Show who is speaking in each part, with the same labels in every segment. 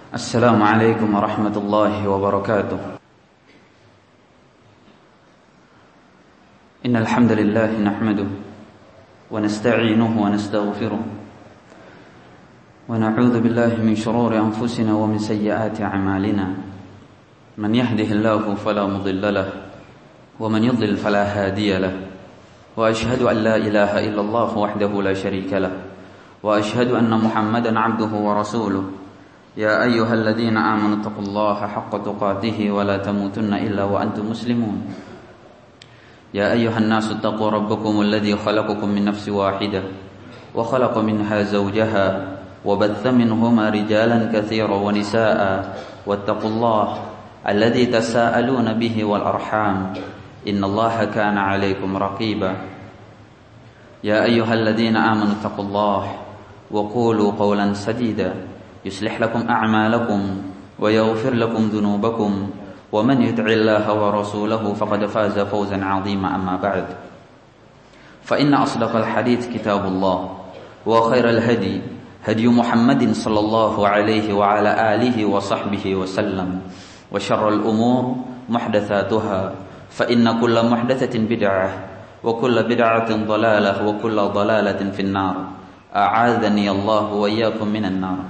Speaker 1: Assalamualaikum warahmatullahi wabarakatuh. Innal hamdalillah nahmaduhu wa nasta'inuhu wa nastaghfiruh wa na'udzu billahi min shururi anfusina wa min sayyiati a'malina. Man yahdihillahu fala mudilla lahu wa man yudlil fala hadiya lahu. Wa ashhadu an la ilaha illallah wahdahu la sharika lahu wa ashhadu anna Muhammadan 'abduhu wa rasuluh. يا أيها الذين آمنوا اتقوا الله حق تقاته ولا تموتن إلا وأنتم مسلمون يا أيها الناس اتقوا ربكم الذي خلقكم من نفس واحدة وخلق منها زوجها وبث منهما رجالا كثيرا ونساء واتقوا الله الذي تساءلون به والأرحام إن الله كان عليكم رقيبا يا أيها الذين آمنوا اتقوا الله وقولوا قولا سديدا يصلح لكم أعمالكم ويغفر لكم ذنوبكم ومن يطع الله ورسوله فقد فاز فوزا عظيما أما بعد فإن أصدق الحديث كتاب الله وخير الهدي هدي محمد صلى الله عليه وعلى آله وصحبه وسلم وشر الأمور محدثاتها فإن كل محدثة بدعة وكل بدعة ضلالة وكل ضلالة في النار أعاذني الله وإياكم من النار.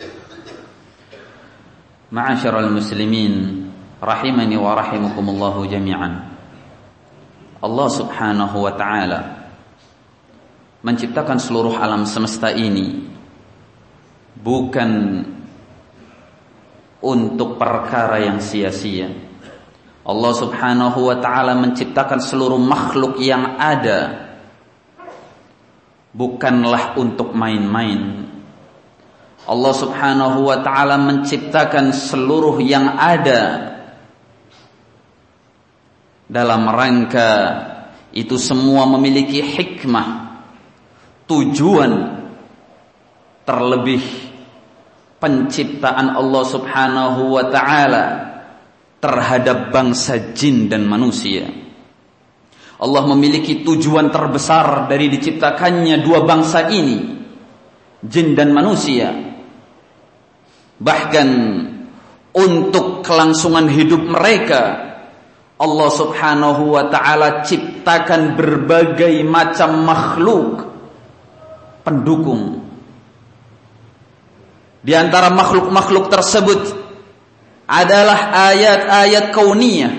Speaker 1: Ma'asyiral muslimin rahimani wa rahimakumullah jami'an. Allah Subhanahu wa ta'ala menciptakan seluruh alam semesta ini bukan untuk perkara yang sia-sia. Allah Subhanahu wa ta'ala menciptakan seluruh makhluk yang ada bukanlah untuk main-main. Allah Subhanahu wa ta'ala menciptakan seluruh yang ada dalam rangka itu semua memiliki hikmah, tujuan, terlebih penciptaan Allah Subhanahu wa ta'ala terhadap bangsa jin dan manusia. Allah memiliki tujuan terbesar dari diciptakannya dua bangsa ini, jin dan manusia. Bahkan untuk kelangsungan hidup mereka Allah Subhanahu wa ta'ala ciptakan berbagai macam makhluk pendukung. Di antara makhluk-makhluk tersebut adalah ayat-ayat kauniyah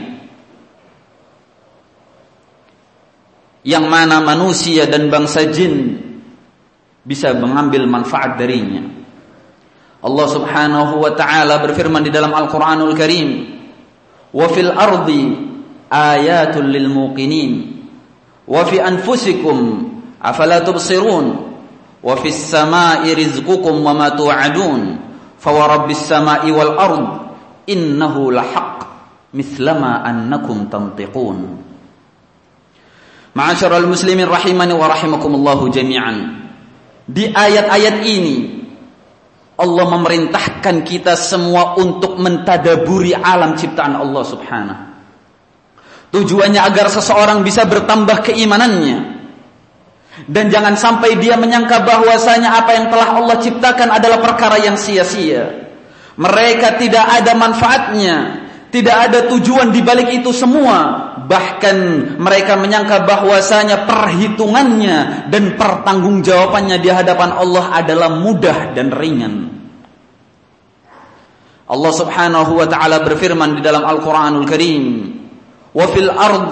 Speaker 1: yang mana manusia dan bangsa jin bisa mengambil manfaat darinya. Allah Subhanahu wa ta'ala berfirman di dalam Al-Qur'anul Karim, "Wa fil ardi ayatul lil muqinin wa fi anfusikum afala tubsirun wa fis samai rizqukum wa ma tu'adun fa wa rabbis samai wal ard innahu lahaq mithlama annakum tantiqun." Ma'asyiral muslimin rahimani wa rahimakumullah jami'an. Di ayat-ayat ini Allah memerintahkan kita semua untuk mentadaburi alam ciptaan Allah Subhanahu. Tujuannya agar seseorang bisa bertambah keimanannya. Dan jangan sampai dia menyangka bahwasanya apa yang telah Allah ciptakan adalah perkara yang sia-sia. Mereka tidak ada manfaatnya, tidak ada tujuan di balik itu semua. Bahkan mereka menyangka bahwasanya perhitungannya dan pertanggungjawabannya di hadapan Allah adalah mudah dan ringan. Allah Subhanahu wa ta'ala berfirman di dalam Al-Qur'anul Karim, "Wa fil ard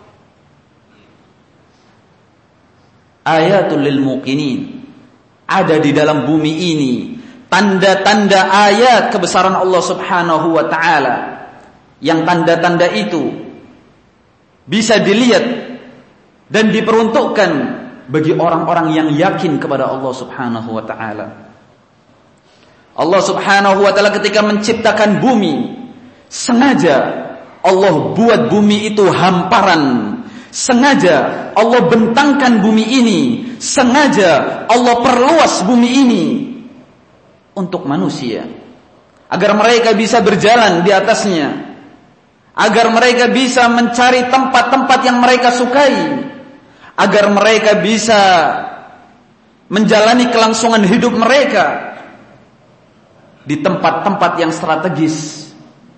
Speaker 1: ayatul lil muqinin." Ada di dalam bumi ini tanda-tanda ayat kebesaran Allah Subhanahu wa ta'ala. Yang tanda-tanda itu bisa dilihat dan diperuntukkan bagi orang-orang yang yakin kepada Allah Subhanahu wa ta'ala. Allah Subhanahu wa ta'ala ketika menciptakan bumi, sengaja Allah buat bumi itu hamparan. Sengaja Allah bentangkan bumi ini, sengaja Allah perluas bumi ini untuk manusia, agar mereka bisa berjalan di atasnya, agar mereka bisa mencari tempat-tempat yang mereka sukai, agar mereka bisa menjalani kelangsungan hidup mereka. di tempat-tempat yang strategis.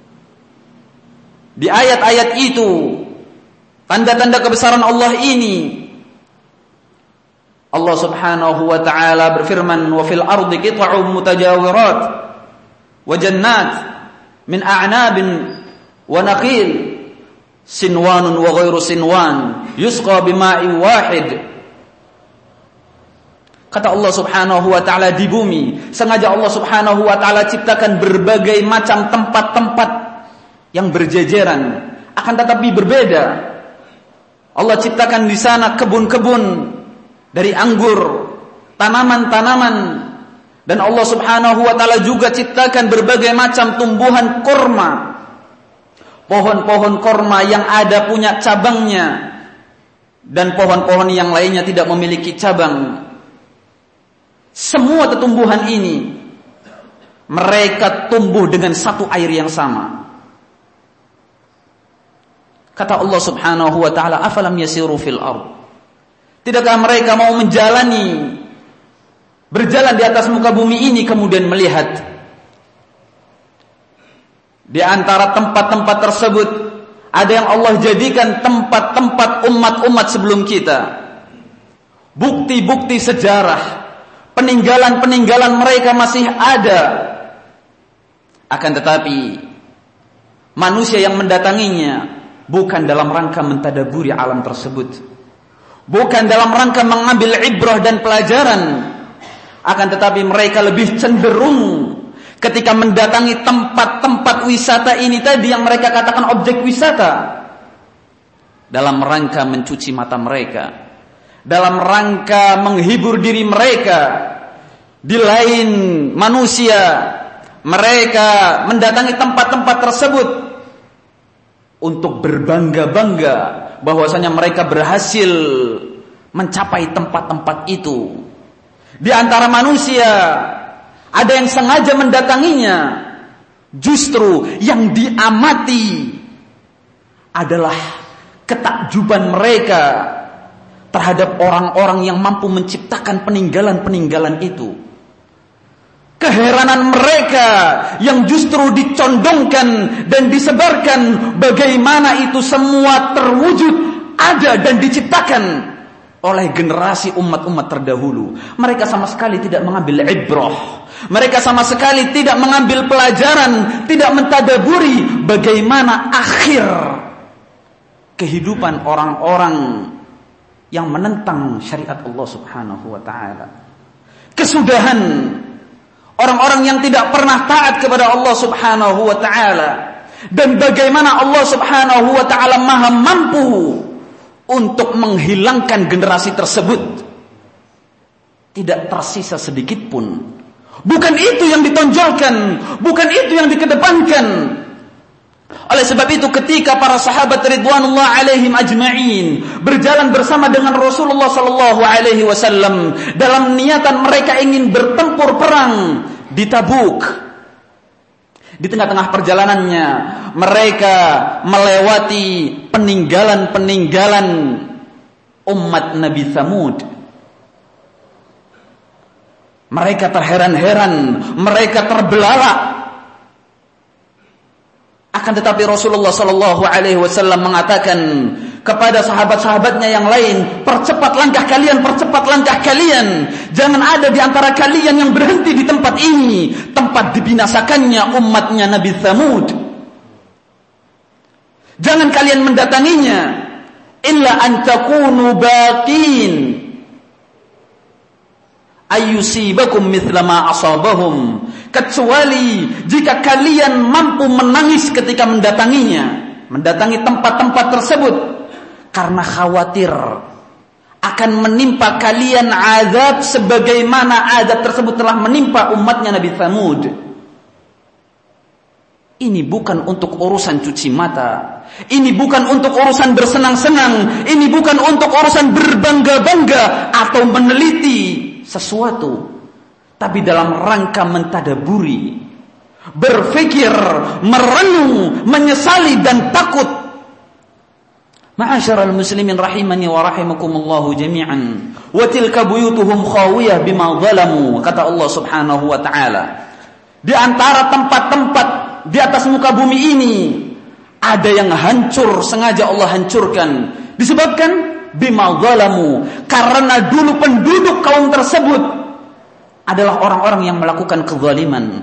Speaker 1: Di ayat-ayat itu, tanda-tanda kebesaran Allah ini, Allah Subhanahu wa ta'ala berfirman, "Wa fil ardi qit'un mutajawirat wa jannat min a'nabin wa naqil sinwanun wa ghairu sinwan yusqa bima'in wahid." Kata Allah Subhanahu wa ta'ala, di bumi sengaja Allah Subhanahu wa ta'ala ciptakan berbagai macam tempat-tempat yang berjejeran, akan tetapi berbeda. Allah ciptakan di sana kebun-kebun dari anggur, tanaman-tanaman, dan Allah Subhanahu wa ta'ala juga ciptakan berbagai macam tumbuhan kurma, pohon-pohon kurma yang ada punya cabangnya, dan pohon-pohon yang lainnya tidak memiliki cabang. Semua tumbuhan ini mereka tumbuh dengan satu air yang sama. Kata Allah Subhanahu wa ta'ala, "Afalam yasiru fil ard?" Tidakkah mereka mau berjalan di atas muka bumi ini kemudian melihat di antara tempat-tempat tersebut ada yang Allah jadikan tempat-tempat umat-umat sebelum kita, bukti-bukti sejarah, peninggalan-peninggalan mereka masih ada. Akan tetapi manusia yang mendatanginya bukan dalam rangka mentadaburi alam tersebut, bukan dalam rangka mengambil ibrah dan pelajaran, akan tetapi mereka lebih cenderung ketika mendatangi tempat-tempat wisata ini tadi yang mereka katakan objek wisata, dalam rangka mencuci mata mereka, dalam rangka menghibur diri mereka. Di lain manusia, mereka mendatangi tempat-tempat tersebut untuk berbangga-bangga bahwasanya mereka berhasil mencapai tempat-tempat itu. Di antara manusia ada yang sengaja mendatanginya, justru yang diamati adalah ketakjuban mereka terhadap orang-orang yang mampu menciptakan peninggalan-peninggalan itu. Keheranan mereka yang justru dicondongkan dan disebarkan bagaimana itu semua terwujud, ada dan diciptakan oleh generasi umat-umat terdahulu. Mereka sama sekali tidak mengambil ibrah. Mereka sama sekali tidak mengambil pelajaran, tidak mentadaburi bagaimana akhir kehidupan orang-orang yang menentang syariat Allah Subhanahu wa ta'ala. Kesudahan orang-orang yang tidak pernah taat kepada Allah Subhanahu wa ta'ala, dan bagaimana Allah Subhanahu wa ta'ala maha mampu untuk menghilangkan generasi tersebut. Tidak tersisa sedikit pun. Bukan itu yang ditonjolkan, bukan itu yang dikedepankan. Oleh sebab itu ketika para sahabat ridwanullah alaihim ajma'in berjalan bersama dengan Rasulullah sallallahu alaihi wasallam dalam niatan mereka ingin bertempur perang di Tabuk, di tengah-tengah perjalanannya mereka melewati peninggalan-peninggalan umat Nabi Tsamud. Mereka terheran-heran, mereka terbelalak. Akan tetapi Rasulullah sallallahu alaihi wasallam mengatakan kepada sahabat-sahabatnya yang lain, percepat langkah kalian, percepat langkah kalian. Jangan ada di antara kalian yang berhenti di tempat ini, tempat dibinasakannya umatnya Nabi Tsamud. Jangan kalian mendatanginya illa an takunu baqin ayyusibakum mithla ma asabahum, kecuali jika kalian mampu menangis ketika mendatanginya, mendatangi tempat-tempat tersebut, karena khawatir akan menimpa kalian azab sebagaimana azab tersebut telah menimpa umatnya Nabi Tsamud. Ini bukan untuk urusan cuci mata, ini bukan untuk urusan bersenang-senang, ini bukan untuk urusan berbangga-bangga atau meneliti sesuatu, tapi dalam rangka mentadaburi, berfikir, merenung, menyesali dan takut. Ma'asyiral muslimin rahimani wa rahimakumullahu jami'an. Wa tilka buyutuhum khawiyah bima zalamu. Kata Allah Subhanahu wa ta'ala, Di antara tempat-tempat di atas muka bumi ini ada yang hancur, sengaja Allah hancurkan disebabkan bima zalamu, karena dulu penduduk kaum tersebut adalah orang-orang yang melakukan kezaliman.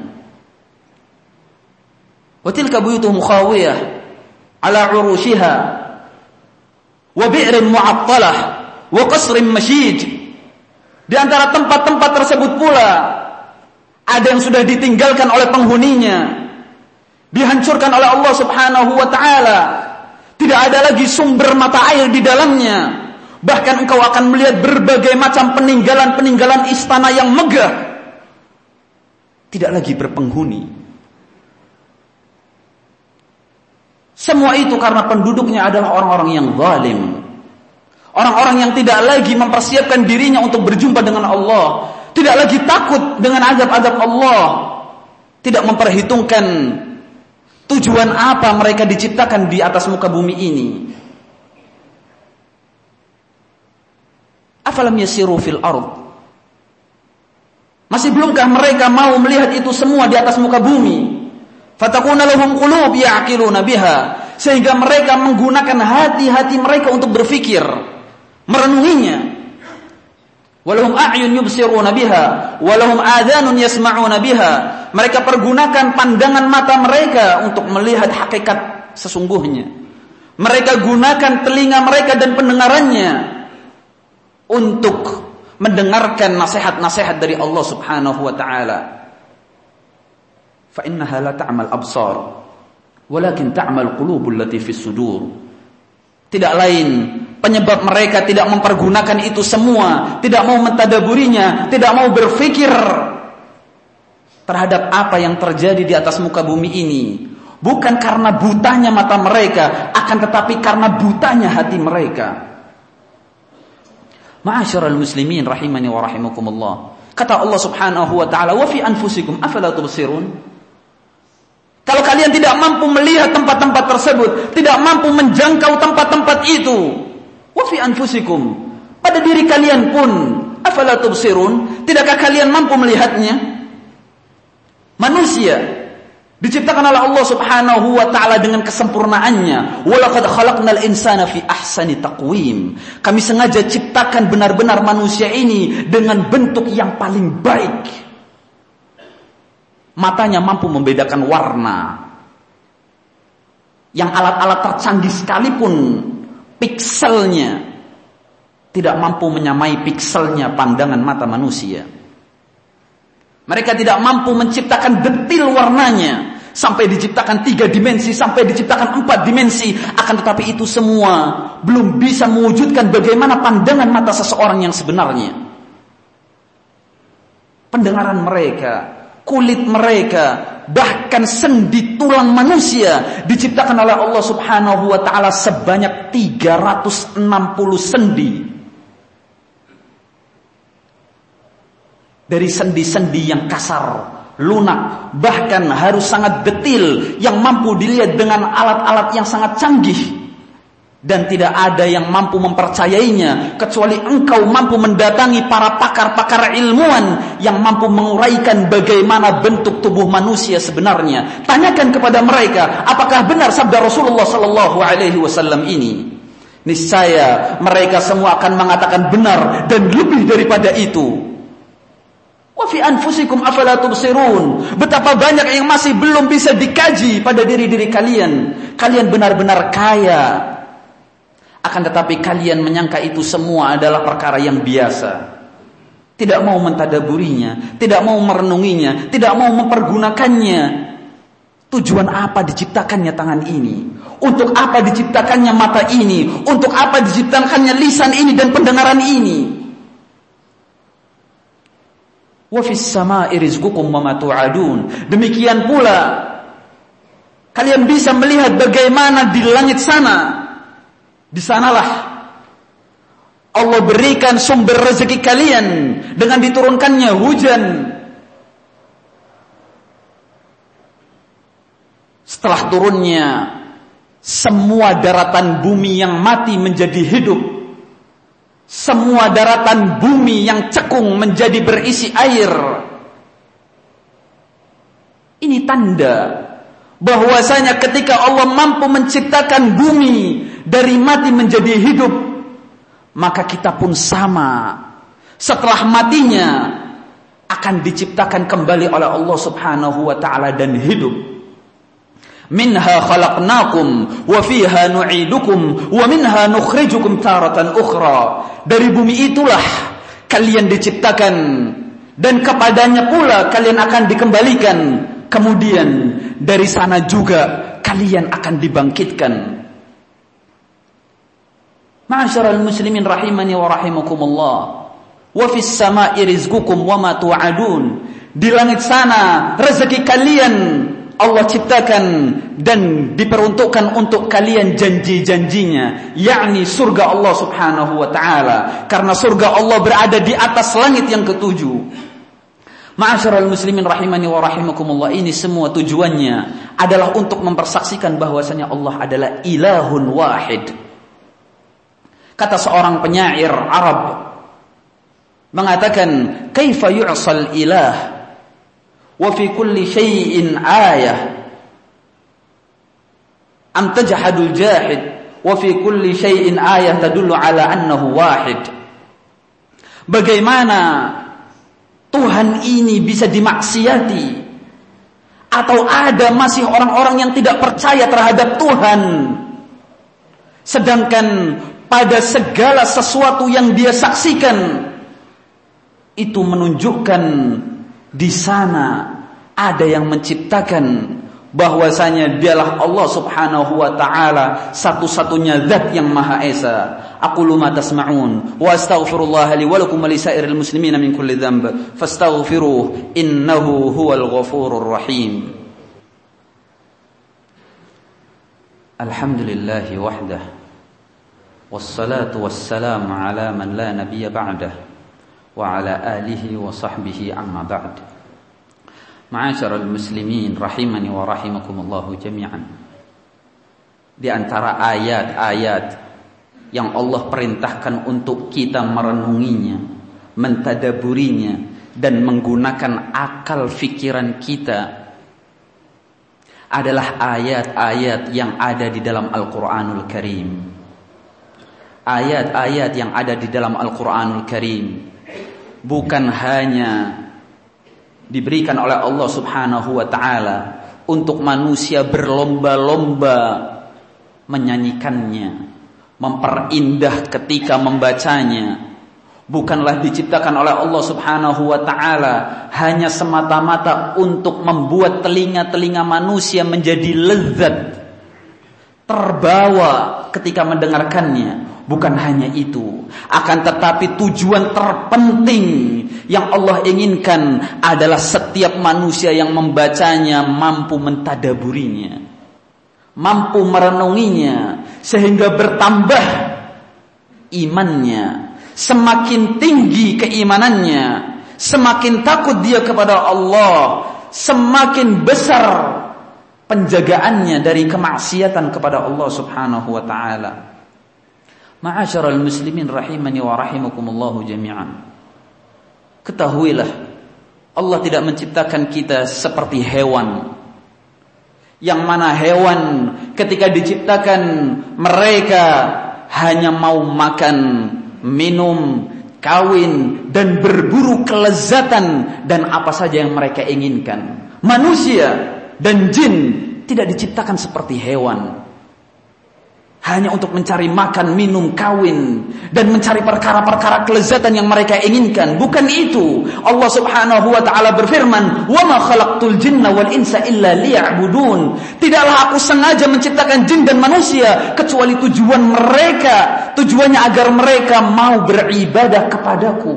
Speaker 1: Wa tilka buyutuhum khawiyah ala urushiha wa bi'rin mu'attalah wa qasrin masyid. Di antara tempat-tempat tersebut pula ada yang sudah ditinggalkan oleh penghuninya, dihancurkan oleh Allah Subhanahu wa taala. Tidak ada lagi sumber mata air di dalamnya. Bahkan engkau akan melihat berbagai macam peninggalan-peninggalan istana yang megah tidak lagi berpenghuni. Semua itu karena penduduknya adalah orang-orang yang zalim. Orang-orang yang tidak lagi mempersiapkan dirinya untuk berjumpa dengan Allah, tidak lagi takut dengan azab-azab Allah, tidak memperhitungkan tujuan apa mereka diciptakan di atas muka bumi ini. Afalam yasiru fil ard? Masih belumkah mereka mau melihat itu semua di atas muka bumi? Fatakuna lahum qulub ya'qiluna biha, sehingga mereka menggunakan hati-hati mereka untuk berfikir, merenunginya. Walahum a'yun yubsiruna biha, walahum adhanun yasma'una biha. Mereka pergunakan pandangan mata mereka untuk melihat hakikat sesungguhnya. Mereka gunakan telinga mereka dan pendengarannya untuk mendengarkan nasihat-nasihat dari Allah Subhanahu wa taala. Fa innaha la ta'mal absar, walakin ta'mal qulubul lati fis sudur. Tidak lain penyebab mereka tidak mempergunakan itu semua, tidak mau mentadaburinya, tidak mau berfikir terhadap apa yang terjadi di atas muka bumi ini. Bukan karena butanya mata mereka, akan tetapi karena butanya hati mereka. Ma'asyiral muslimin rahimani wa rahimakumullah. Kata Allah Subhanahu wa taala, "Wa fi anfusikum afala tubsirun?" Kalau kalian tidak mampu melihat tempat-tempat tersebut, tidak mampu menjangkau tempat-tempat itu, wa fi anfusikum, pada diri kalian pun, afala tubsirun, tidakkah kalian mampu melihatnya? Manusia diciptakan oleh Allah Subhanahu wa taala dengan kesempurnaannya. Walaqad khalaqnal insana fi ahsani taqwim. Kami sengaja ciptakan benar-benar manusia ini dengan bentuk yang paling baik. Matanya mampu membedakan warna. Yang alat-alat tercanggih sekalipun pikselnya tidak mampu menyamai pikselnya pandangan mata manusia. Mereka tidak mampu menciptakan detil warnanya sampai diciptakan 3 dimensi, sampai diciptakan 4 dimensi. Akan tetapi itu semua belum bisa mewujudkan bagaimana pandangan mata seseorang yang sebenarnya. Pendengaran mereka, kulit mereka, bahkan sendi tulang manusia diciptakan oleh Allah Subhanahu wa taala sebanyak 360 sendi. Dari sendi-sendi yang kasar, lunak, bahkan harus sangat detil, yang mampu dilihat dengan alat-alat yang sangat canggih. Dan tidak ada yang mampu mempercayainya kecuali engkau mampu mendatangi para pakar-pakar ilmuwan yang mampu menguraikan bagaimana bentuk tubuh manusia sebenarnya. Tanyakan kepada mereka, apakah benar sabda Rasulullah sallallahu alaihi wasallam ini? Niscaya mereka semua akan mengatakan benar dan lebih daripada itu. Wa fi anfusikum afala tubsirun. Betapa banyak yang masih belum bisa dikaji pada diri-diri kalian. Kalian benar-benar kaya. Akan tetapi kalian menyangka itu semua adalah perkara yang biasa. Tidak mau mentadaburinya, tidak mau merenunginya, tidak mau mempergunakannya. Tujuan apa diciptakannya tangan ini? Untuk apa diciptakannya mata ini? Untuk apa diciptakannya lisan ini dan pendengaran ini? Wa fis samaa'i rizqukum wa ma tu'adun. Demikian pula kalian bisa melihat bagaimana di langit sana. Di sanalah Allah berikan sumber rezeki kalian dengan diturunkannya hujan. Setelah turunnya semua daratan bumi yang mati menjadi hidup. Semua daratan bumi yang cekung menjadi berisi air. Ini tanda bahwasanya ketika Allah mampu menciptakan bumi dari mati menjadi hidup, maka kita pun sama. Setelah matinya akan diciptakan kembali oleh Allah Subhanahu wa taala dan hidup. Minha khalaqnakum wa fiha nu'idukum wa minha nukhrijukum taratan ukhra. Dari bumi itulah kalian diciptakan dan kepadanya pula kalian akan dikembalikan. Kemudian dari sana juga kalian akan dibangkitkan. Ma'asyiral muslimin rahimani wa rahimakumullah. Wa fis sama'i rizqukum wa ma tu'adun. Di langit sana rezeki kalian Allah ciptakan dan diperuntukkan untuk kalian janji-janjinya, yakni surga Allah Subhanahu wa taala. Karena surga Allah berada di atas langit yang ketujuh. Ma'asyiral muslimin rahimani wa rahimakumullah, ini semua tujuannya adalah untuk mempersaksikan bahwasanya Allah adalah ilahun wahid. Kata seorang penyair Arab mengatakan, "Kaifa yu'sal ilah wa fi kulli syai'in ayah am tajhadul jahid wa fi kulli syai'in ayah tadullu ala annahu wahid." Bagaimana Tuhan ini bisa dimaksiati? Atau ada masih orang-orang yang tidak percaya terhadap Tuhan, sedangkan pada segala sesuatu yang dia saksikan itu menunjukkan di sana ada yang menciptakan, bahwasanya dialah Allah Subhanahu wa taala satu-satunya zat yang Maha Esa. Aqulu ma tasma'un wa astaghfirullah li wa lakum wa lisairil muslimina min kulli dhanb fastaghfiruhu innahu huwal ghafurur rahim. Alhamdulillahi wahdah wassalatu wassalamu ala man la nabiyya ba'dah wa ala alihi wa sahbihi amma ba'd. Ma'asyiral muslimin rahimani wa rahimakumullah jami'an. Di antara ayat-ayat yang Allah perintahkan untuk kita merenunginya, mentadaburinya dan menggunakan akal fikiran kita adalah ayat-ayat yang ada di dalam Al-Qur'anul Karim. Ayat-ayat yang ada di dalam Al-Qur'anul Karim bukan hanya diberikan oleh Allah Subhanahu wa taala untuk manusia berlomba-lomba menyanyikannya, memperindah ketika membacanya. Bukanlah diciptakan oleh Allah Subhanahu wa taala hanya semata-mata untuk membuat telinga-telinga manusia menjadi lezat, terbawa ketika mendengarkannya. Bukan hanya itu, akan tetapi tujuan terpenting yang Allah inginkan adalah setiap manusia yang membacanya mampu mentadaburinya, mampu merenunginya, sehingga bertambah imannya. Semakin tinggi keimanannya, semakin takut dia kepada Allah, semakin besar penjagaannya dari kemaksiatan kepada Allah Subhanahu wa taala. Ma'asyiral muslimin rahimani wa rahimakumullah jami'an. Ketahuilah, Allah tidak menciptakan kita seperti hewan, yang mana hewan ketika diciptakan mereka hanya mau makan, minum, kawin dan berburu kelezatan dan apa saja yang mereka inginkan. Manusia dan jin tidak diciptakan seperti hewan, hanya untuk mencari makan, minum, kawin dan mencari perkara-perkara kelezatan yang mereka inginkan. Bukan itu. Allah Subhanahu wa taala berfirman, "Wa ma khalaqtul jinna wal insa illa liya'budun." Tidaklah aku sengaja menciptakan jin dan manusia kecuali tujuannya agar mereka mau beribadah kepadaku.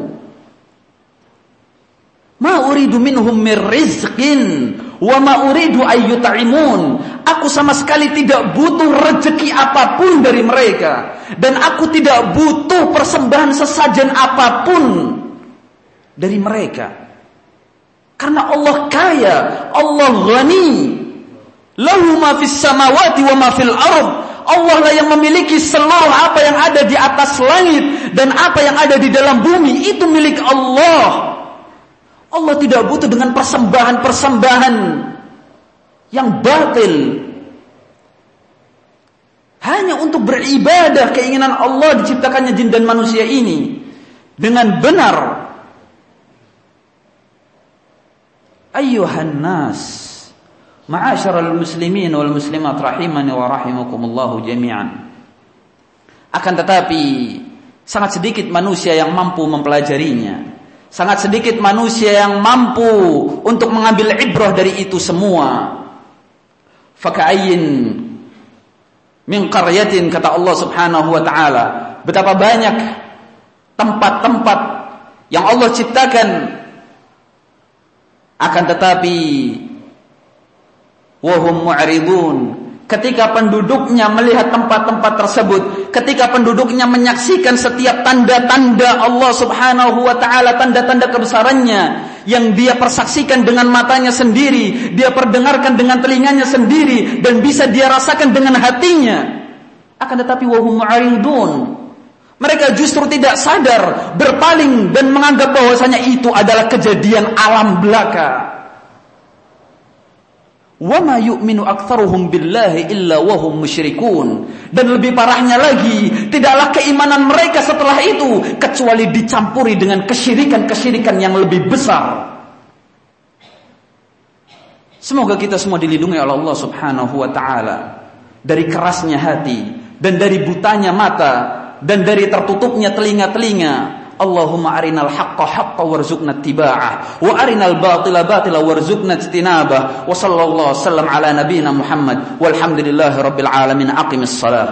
Speaker 1: Ma uridu minhum mir rizqin wa ma uridu ayyut'imun. Aku sama sekali tidak butuh rezeki apapun dari mereka, dan aku tidak butuh persembahan sesajen apapun dari mereka. Karena Allah kaya, Allah ghani. Lahu ma fis samawati wa ma fil ard. Allah lah yang memiliki seluruh apa yang ada di atas langit dan apa yang ada di dalam bumi, itu milik Allah. Allah tidak butuh dengan persembahan-persembahan yang batil. Hanya untuk beribadah, keinginan Allah diciptakannya jin dan manusia ini dengan benar. Ayyuhan nas, ma'asyiral muslimin wal muslimat rahimani wa rahimakumullah jami'an. Akan tetapi sangat sedikit manusia yang mampu mempelajarinya. Sangat sedikit manusia yang mampu untuk mengambil ibrah dari itu semua. Faka'ayyin min qaryatin, kata Allah Subhanahu wa taala, betapa banyak tempat-tempat yang Allah ciptakan, akan tetapi wahum mu'ridun, ketika penduduknya melihat tempat-tempat tersebut, ketika penduduknya menyaksikan setiap tanda-tanda Allah Subhanahu wa taala, tanda-tanda kebesarannya yang dia persaksikan dengan matanya sendiri, dia perdengarkan dengan telinganya sendiri, dan bisa dia rasakan dengan hatinya, akan tetapi wahum mu'ridun, mereka justru tidak sadar, berpaling dan menganggap bahwasanya itu adalah kejadian alam belaka. Wa ma yu'minu aktsaruhum billahi illa wa hum musyrikun. Dan lebih parahnya lagi, tidaklah keimanan mereka setelah itu kecuali dicampuri dengan kesyirikan-kesyirikan yang lebih besar. Semoga kita semua dilindungi oleh Allah Subhanahu wa taala dari kerasnya hati, dan dari butanya mata, dan dari tertutupnya telinga-telinga. Allahumma arinal haqqa haqqa warzuqna ittiba'ah, wa arinal batila batila warzuqna ijtinabah. Wa sallallahu wasallam ala nabiyyina Muhammad walhamdulillahi rabbil alamin. Aqimis shalah.